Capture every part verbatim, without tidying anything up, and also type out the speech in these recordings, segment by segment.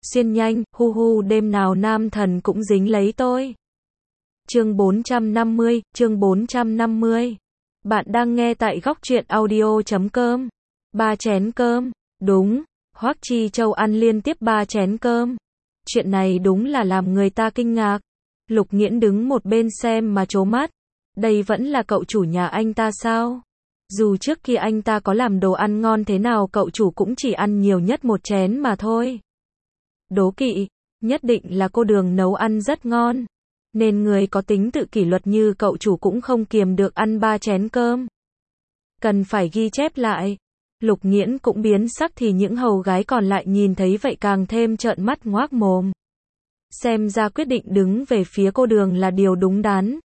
xuyên nhanh, hu hu đêm nào nam thần cũng dính lấy tôi. Chương bốn trăm năm mươi, chương bốn trăm năm mươi. Bạn đang nghe tại góc truyện audio chấm com. Ba chén cơm, đúng, Hoắc Chi Châu ăn liên tiếp ba chén cơm. Chuyện này đúng là làm người ta kinh ngạc. Lục Nghiễn đứng một bên xem mà trố mắt. Đây vẫn là cậu chủ nhà anh ta sao? Dù trước kia anh ta có làm đồ ăn ngon thế nào cậu chủ cũng chỉ ăn nhiều nhất một chén mà thôi. Đố kỵ, nhất định là cô Đường nấu ăn rất ngon. Nên người có tính tự kỷ luật như cậu chủ cũng không kiềm được ăn ba chén cơm. Cần phải ghi chép lại. Lục Nghiễn cũng biến sắc thì những hầu gái còn lại nhìn thấy vậy càng thêm trợn mắt ngoác mồm. Xem ra quyết định đứng về phía cô Đường là điều đúng đắn.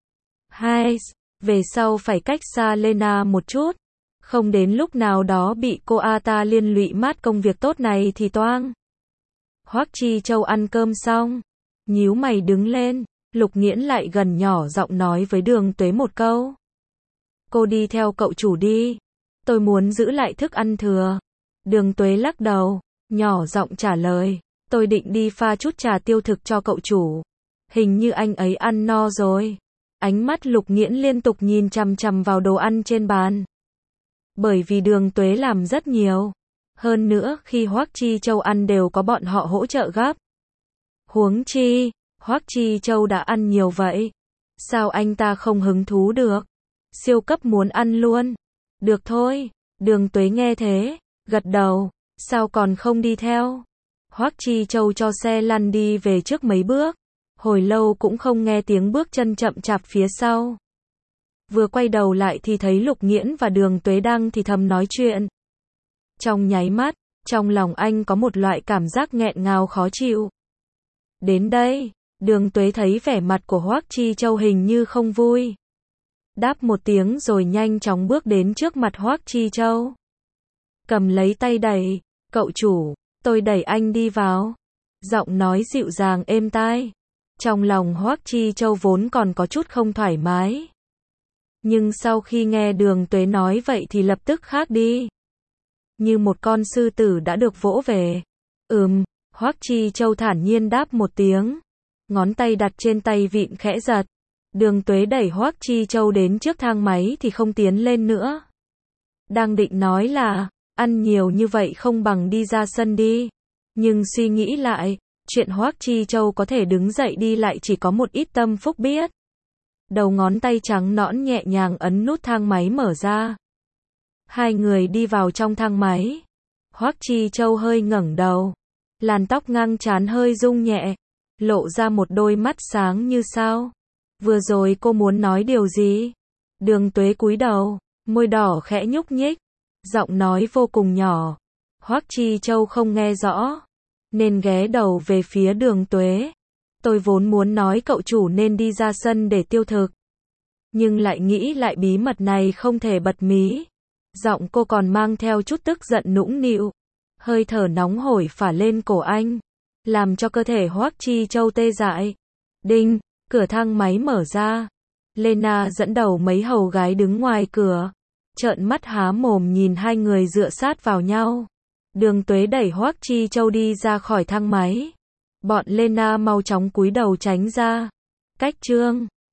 Hai, về sau phải cách xa Lena một chút. Không đến lúc nào đó bị cô A ta liên lụy mát công việc tốt này thì toang. Hoắc Chi Châu ăn cơm xong. Nhíu mày đứng lên. Lục Nghiễn lại gần nhỏ giọng nói với Đường Tuế một câu. Cô đi theo cậu chủ đi. Tôi muốn giữ lại thức ăn thừa. Đường Tuế lắc đầu. Nhỏ giọng trả lời. Tôi định đi pha chút trà tiêu thực cho cậu chủ. Hình như anh ấy ăn no rồi. Ánh mắt Lục Nghiễn liên tục nhìn chằm chằm vào đồ ăn trên bàn. Bởi vì Đường Tuế làm rất nhiều. Hơn nữa khi Hoắc Chi Châu ăn đều có bọn họ hỗ trợ gấp. Huống chi, Hoắc Chi Châu đã ăn nhiều vậy. Sao anh ta không hứng thú được? Siêu cấp muốn ăn luôn. Được thôi. Đường Tuế nghe thế, gật đầu. Sao còn không đi theo? Hoắc Chi Châu cho xe lăn đi về trước mấy bước. Hồi lâu cũng không nghe tiếng bước chân chậm chạp phía sau. Vừa quay đầu lại thì thấy Lục Nghiễn và Đường Tuế đang thì thầm nói chuyện. Trong nháy mắt, trong lòng anh có một loại cảm giác nghẹn ngào khó chịu. Đến đây, Đường Tuế thấy vẻ mặt của Hoắc Chi Châu hình như không vui. Đáp một tiếng rồi nhanh chóng bước đến trước mặt Hoắc Chi Châu. Cầm lấy tay đẩy, cậu chủ, tôi đẩy anh đi vào. Giọng nói dịu dàng êm tai. Trong lòng Hoắc Chi Châu vốn còn có chút không thoải mái. Nhưng sau khi nghe Đường Tuế nói vậy thì lập tức khác đi. Như một con sư tử đã được vỗ về. Ừm, Hoắc Chi Châu thản nhiên đáp một tiếng. Ngón tay đặt trên tay vịn khẽ giật. Đường Tuế đẩy Hoắc Chi Châu đến trước thang máy thì không tiến lên nữa. Đang định nói là, ăn nhiều như vậy không bằng đi ra sân đi. Nhưng suy nghĩ lại, chuyện Hoắc Chi Châu có thể đứng dậy đi lại chỉ có một ít tâm phúc biết. Đầu ngón tay trắng nõn nhẹ nhàng ấn nút thang máy mở ra. Hai người đi vào trong thang máy. Hoắc Chi Châu hơi ngẩng đầu. Làn tóc ngang trán hơi rung nhẹ. Lộ ra một đôi mắt sáng như sao. Vừa rồi cô muốn nói điều gì? Đường Tuế cúi đầu. Môi đỏ khẽ nhúc nhích. Giọng nói vô cùng nhỏ. Hoắc Chi Châu không nghe rõ. Nên ghé đầu về phía Đường Tuế. Tôi vốn muốn nói cậu chủ nên đi ra sân để tiêu thực. Nhưng lại nghĩ lại bí mật này không thể bật mí. Giọng cô còn mang theo chút tức giận nũng nịu. Hơi thở nóng hổi phả lên cổ anh. Làm cho cơ thể Hoắc Chi Châu tê dại. Đinh, cửa thang máy mở ra. Lena dẫn đầu mấy hầu gái đứng ngoài cửa. Trợn mắt há mồm nhìn hai người dựa sát vào nhau. Đường Tuế đẩy Hoắc Chi Châu đi ra khỏi thang máy. Bọn Lena mau chóng cúi đầu tránh ra. Cách chương